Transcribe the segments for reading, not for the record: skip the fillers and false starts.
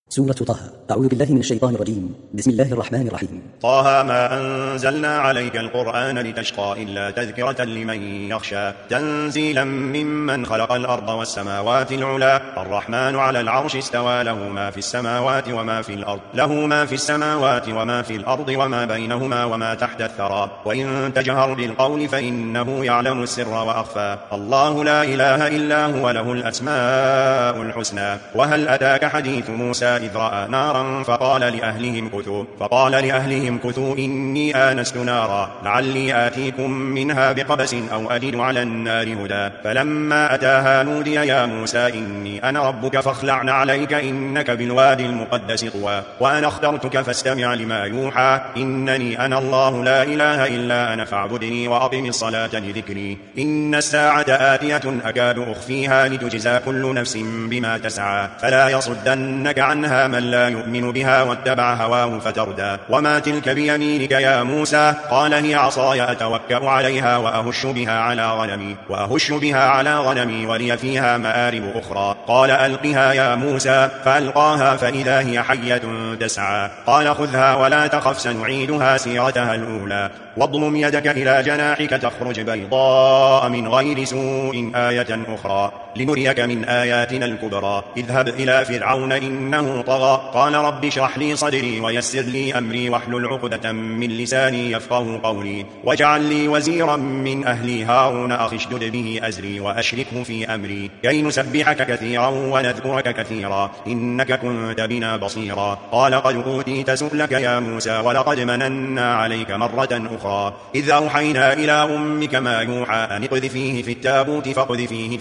سورة طه. أعوذ بالله من الشيطان الرجيم. بسم الله الرحمن الرحيم. طه ما أنزلنا عليك القرآن لتشقى إلا تذكرة لمن يخشى تنزيلا ممن خلق الأرض والسماوات العلى الرحمن على العرش استوى له ما في السماوات وما في الأرض له ما في السماوات وما في الأرض وما بينهما وما تحت الثرى وإن تجهر بالقول فإنه يعلم السر وأخفى الله لا إله إلا هو له الأسماء الحسنى. وهل أتاك حديث موسى إذ رأى نارا فقال لأهلهم كثوا إني آنست نارا لعلي آتيكم منها بقبس أو أجد على النار هدى فلما أتاها نودي يا موسى إني أنا ربك فاخلع عليك إنك بالوادي المقدس طوى وأنا اخترتك فاستمع لما يوحى إنني أنا الله لا إله إلا أنا فاعبدني وأقم الصلاة لذكري إن الساعة آتية أكاد أخفيها لتجزى كل نفس بما تسعى فلا يصدنك عنها من لا يؤمن بها واتبع هواه فتردى. وما تلك بيمينك يا موسى قال هي عصاي أتوكأ عليها وأهش بها على غنمي ولي فيها مآرب أخرى قال ألقها يا موسى فألقاها فإذا هي حية تسعى قال خذها ولا تخف سنعيدها سيرتها الأولى واضمم يدك إلى جناحك تخرج بيضاء من غير سوء آية أخرى لنريك من آياتنا الكبرى اذهب إلى فرعون إنه طغى قال رب اشرح لي صدري ويسر لي أمري واحلل عقدة من لساني يفقه قولي واجعل لي وزيرا من أهلي هارون أخي اشدد به أزري وأشركه في أمري كي نسبحك كثيرا ونذكرك كثيرا إنك كنت بنا بصيرا قال قد أوتيت سؤلك يا موسى ولقد مننا عليك مرة أخرى إذ أوحينا إلى أمك ما يوحى أن اقذفيه في التابوت فاقذفيه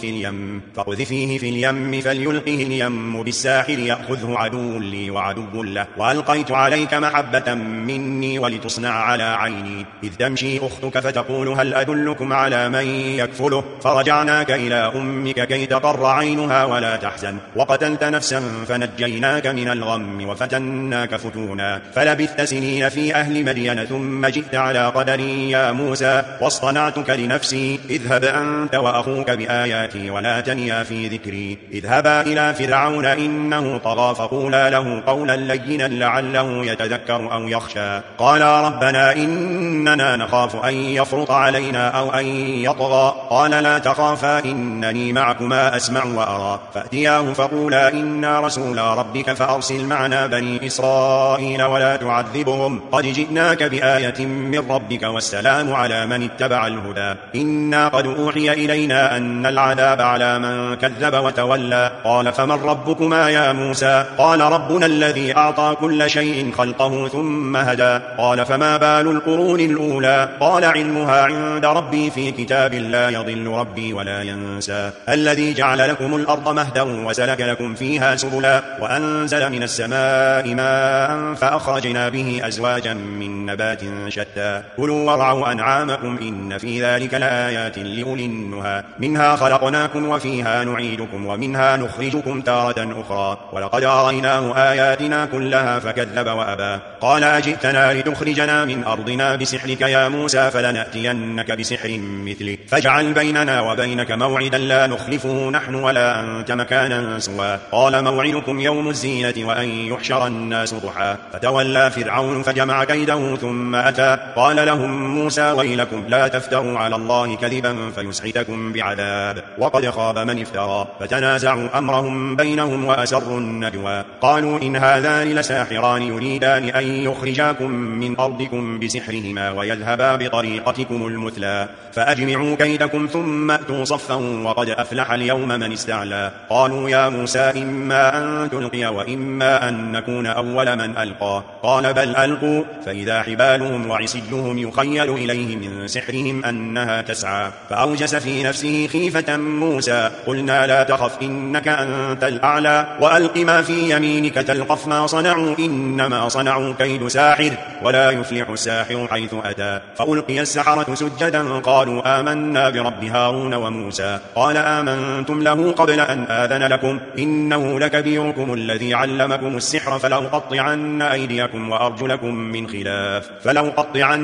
في اليم فليلقه اليم بالساحل يأخذه عدو لي وعدو له وألقيت عليك محبة مني ولتصنع على عيني إذ تمشي أختك فتقول هل أدلكم على من يكفله فرجعناك إلى أمك كي تقر عينها ولا تحزن وقتلت نفسا فنجيناك من الغم وفتناك فتونا فلبثت سنين في أهل مدين ثم جئت على قدري يا موسى واصطنعتك لنفسي اذهب أنت وأخوك بآياتي ولا تنيا في ذكري اذهبا إلى فرعون إنه طغى فقولا له قولا لينا لعله يتذكر أو يخشى قالا ربنا إننا نخاف أن يفرط علينا أو أن يطغى قال لا تخافا إنني معكما أسمع وأرى فأتياه فقولا إنا رسول ربك فأرسل معنا بني إسرائيل ولا تعذبهم قد جئناك بآية من ربك والسلام على من اتبع الهدى إنا قد أوحي إلينا أن العذاب على من كذب وتولى قال فمن ربكما يا موسى قال ربنا الذي أعطى كل شيء خلقه ثم هدى قال فما بال القرون الأولى قال علمها عند ربي في كتاب لا يضل ربي ولا ينسى الذي جعل لكم الأرض مهدا وسلك لكم فيها سبلا وأنزل من السماء ماء فأخرجنا به أزواجا من نبات شتى كلوا وارعوا أنعامكم إن في ذلك لآيات لأولي النهى منها خلقناكم وفيها نعيدكم ومنها نخرجكم تارة أخرى ولقد أريناه آياتنا كلها فكذب وأبى قال أجئتنا لتخرجنا من أرضنا بسحرك يا موسى فلنأتينك بسحر مثله فاجعل بيننا وبينك موعدا لا نخلفه نحن ولا أنت مكانا سوى قال موعدكم يوم الزينة وأن يحشر الناس ضحى فتولى فرعون فجمع كيده ثم أتى قال لهم موسى ويلكم لا تفتروا على الله كذبا فيسحتكم بعذاب وقد خاب من افترى فتنازعوا أمرهم بينهم وأسروا النجوى قالوا إن هذان لساحران يريدان أن يخرجاكم من أرضكم بسحرهما ويذهبا بطريقتكم المثلى فأجمعوا كيدكم ثم أتوا صفا وقد أفلح اليوم من استعلى قالوا يا موسى إما أن تلقي وإما أن نكون أول من ألقى قال بل ألقوا فإذا حبالهم وعصيهم يخيل إليه من سحرهم أنها تسعى فأوجس في نفسه خيفة موسى قلنا لا تخف إنك أنت الأعلى وألق ما في يمينك تلقف ما صنعوا إنما صنعوا كيد ساحر ولا يفلح الساحر حيث أتى فألقي السحرة سجدا قالوا آمنا برب هارون وموسى قال آمنتم له قبل أن آذن لكم إنه لكبيركم الذي علمكم السحر فلأقطعن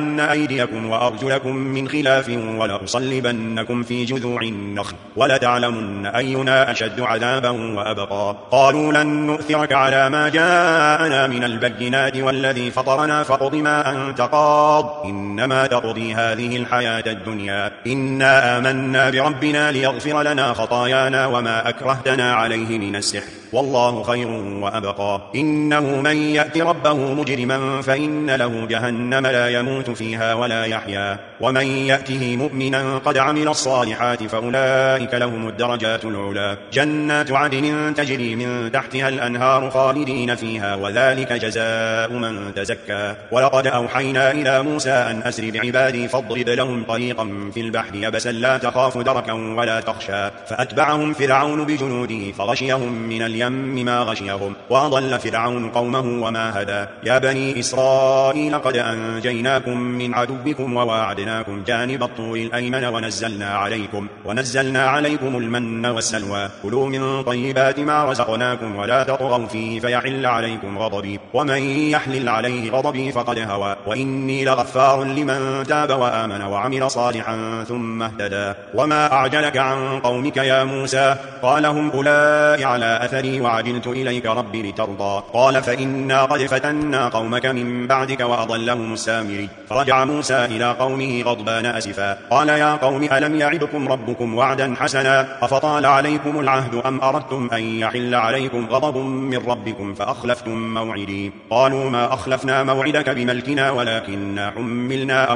أيديكم وأرجلكم من خلاف ولأصلبنكم في جذوع النخل ولتعلمن يعلمن أينا أشد عذابا وأبقى. قالوا لن نؤثرك على ما جاءنا من البينات والذي فطرنا فاقض ما أنت قاض إنما تقضي هذه الحياة الدنيا إنا آمنا بربنا ليغفر لنا خطايانا وما أكرهتنا عليه من السحر والله خير وأبقى. إنه من يأت ربه مجرما فإن له جهنم لا يموت فيها ولا يحيا ومن يأته مؤمنا قد عمل الصالحات فأولئك لهم الدرجات العلى جنات عدن تجري من تحتها الأنهار خالدين فيها وذلك جزاء من تزكى. ولقد أوحينا إلى موسى أن أسر بعبادي فاضرب لهم طريقا في البحر يبسا لا تخاف دركا ولا تخشى فأتبعهم فرعون بجنوده فغشيهم من اليم ما غشيهم وأضل فرعون قومه وما هدى. يا بني إسرائيل قد أنجيناكم من عدوكم وواعدناكم جانب الطور الأيمن ونزلنا عليكم المن والسلوى كلوا من طيبات ما رزقناكم ولا تطغوا فيه فيحل عليكم غضبي ومن يحلل عليه غضبي فقد هوى وإني لغفار لمن تاب وآمن وعمل صالحا ثم اهتدى. وما أعجلك عن قومك يا موسى قال هم أولئك على أثري وعجلت إليك ربي لترضى. قال فإنا قد فتنا قومك من بعدك وأضلهم السامري. فرجع موسى إلى قومه غضبان أسفا قال يا قوم ألم يعدكم ربكم وعدا حسنا أفطال عليكم العهد أم أردتم أن يحل عليكم غضب من ربكم فأخلفتم موعدي. قالوا ما أخلفنا موعدك بملكنا ولكننا حملنا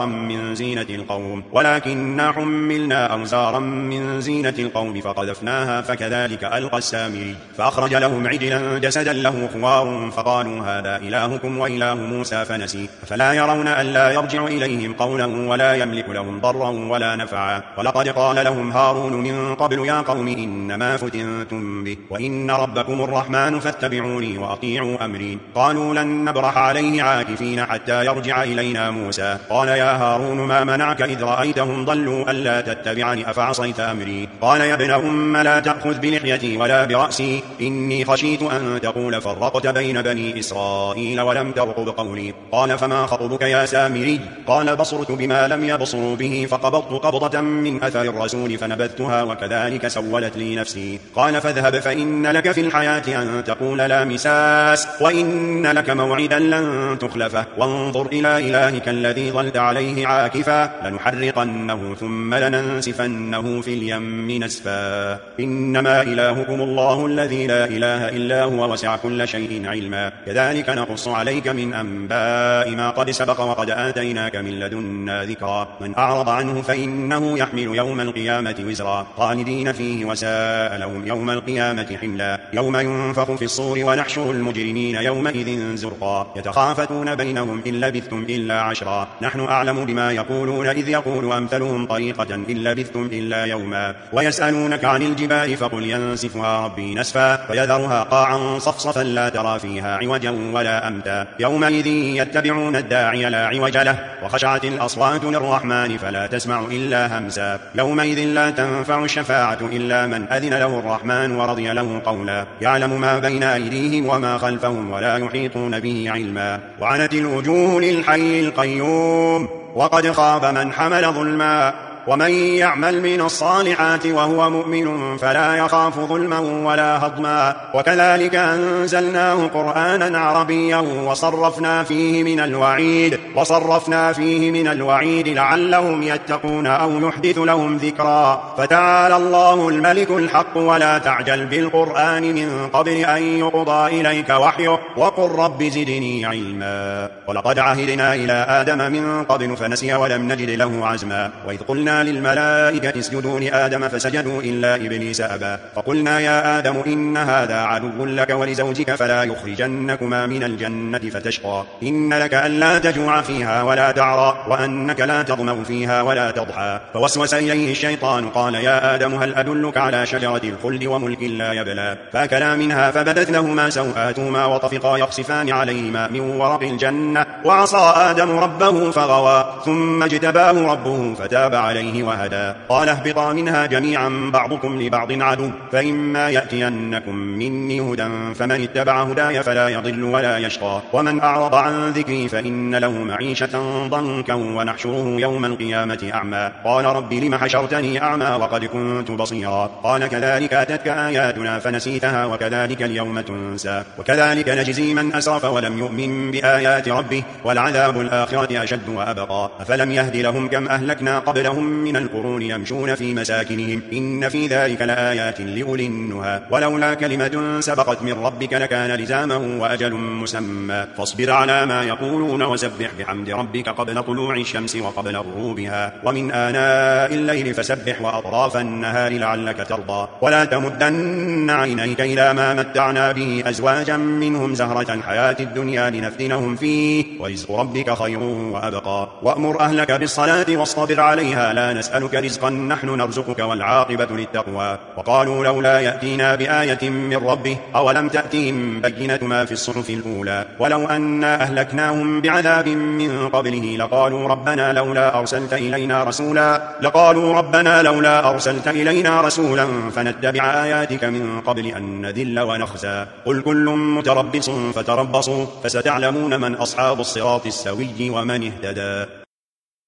أوزارا من زينة القوم فقذفناها فكذلك ألقى السامري. فأخرج لهم عجلا جسدا له خوار فقالوا هذا إلهكم وإله موسى فنسي فلا يرون ألا يرجع إليهم قولا ولا يملك لهم ضرا ولا نفعا. ولقد قال لهم هارون من قبل يا قوم إنما فتنتم به وإن ربكم الرحمن فاتبعوني وأطيعوا أمري. قالوا لن نبرح عليه عاكفين حتى يرجع إلينا موسى. قال يا هارون ما منعك إذ رأيتهم ضلوا ألا تتبعني أفعصيت أمري. قال يا ابن أم لا تأخذ بلحيتي ولا برأسي إني خشيت أن تقول فرقت بين بني إسرائيل ولم ترقب قولي. قال فما خطبك يا سامري؟ قال بصرت بما لم يبصروا به فقبضت قبضة من أثر الرسول فنبذتها وكذلك سولت لي نفسي. قال فاذهب فإن لك في الحياة أن تقول لا مساس وإن لك موعدا لن تخلفه وانظر إلى إلهك الذي ظلت عليه عاكفا لنحرقنه ثم لننسفنه في اليم نسفا إنما إلهكم الله الذي لا إله إلا هو وسع كل شيء علما كذلك نقص عليك من أنباء ما قد سبق وقد آتيناك من لدنا ذكرا من أعرض عنه فإنه يحمل يوم القيامة وزرا خالدين فيه وساء لهم يوم القيامة حملا. يوم ينفخ في الصور ونحشر المجرمين يومئذ زرقا يتخافتون بينهم إن لبثتم إلا عشرا نحن أعلم بما يقولون إذ يقول أمثلهم طريقة إن لبثتم إلا يوما. ويسألونك عن الجبال فقل ينسفها ربي نسفا فيذرها قاعا صفصفا لا ترى فيها عوجا ولا أمتا. يومئذ يتبعون الداعي لا عوج له وخشعت الأصوات للرحمن فلا تسمع إلا همسا. يومئذ لا تنفع الشفاعة إلا من أذن له الرحمن ورضي له قولا. يعلم ما بين أيديهم وما خلفهم ولا يحيطون به علما. وعنت الوجوه للحي القيوم وقد خاب من حمل ظلما ومن يعمل من الصالحات وهو مؤمن فلا يخاف ظلما ولا هضما. وكذلك أنزلناه قرآنا عربيا وصرفنا فيه من الوعيد لعلهم يتقون أو يحدث لهم ذكرا. فتعالى الله الملك الحق ولا تعجل بالقرآن من قبل أن يقضى إليك وحيه وقل رب زدني علما. ولقد عهدنا إلى آدم من قبل فنسي ولم نجد له عزما. وإذ قلنا للملائكة اسجدوا لآدم فسجدوا إلا إبليس أبى فقلنا يا آدم إن هذا عدو لك ولزوجك فلا يخرجنكما من الجنة فتشقى. إن لك ألا تجوع فيها ولا تعرى وأنك لا تظمأ فيها ولا تضحى. فوسوس إليه الشيطان قال يا آدم هل أدلك على شجرة الخلد وملك لا يبلى. فأكلا منها فبدت لهما سوآتهما وطفقا يخصفان عليهما من ورق الجنة وعصى آدم ربه فغوى ثم اجتباه ربه فتاب عليه عليه وهدى. قال اهبطا منها جميعا بعضكم لبعض عدو، فإما يأتينكم مني هدى فمن اتبع هداي فلا يضل ولا يشقى، ومن أعرض عن ذكري فإن له معيشة ضنكا ونحشره يوم القيامة أعمى. قال رب لم حشرتني أعمى وقد كنت بصيرا. قال كذلك أتتك آياتنا فنسيتها وكذلك اليوم تنسى. وكذلك نجزي من أسرف ولم يؤمن بآيات ربه ولعذاب الآخرة أشد وأبقى. أفلم يهد لهم كم أهلكنا قبلهم من القرون يمشون في مساكنهم إن في ذلك لآيات لأولي النهى. ولولا كلمة سبقت من ربك لكان لزاما وأجل مسمى. فاصبر على ما يقولون وسبح بحمد ربك قبل طلوع الشمس وقبل غروبها ومن آناء الليل فسبح وأطراف النهار لعلك ترضى. ولا تمدن عينيك إلى ما متعنا به أزواجا منهم زهرة الحياة الدنيا لنفتنهم فيه ورزق ربك خير وأبقى. وأمر أهلك بالصلاة واصطبر عليها لا نسألك رزقا نحن نرزقك والعاقبة للتقوى. وقالوا لولا يأتينا بآية من ربه أولم تأتهم بينة ما في الصحف الأولى ولو أنا أهلكناهم بعذاب من قبله لقالوا ربنا لولا أرسلت إلينا رسولا فنتبع آياتك من قبل أن نذل ونخزى. قل كل متربص فتربصوا فستعلمون من أصحاب الصراط السوي ومن اهتدى.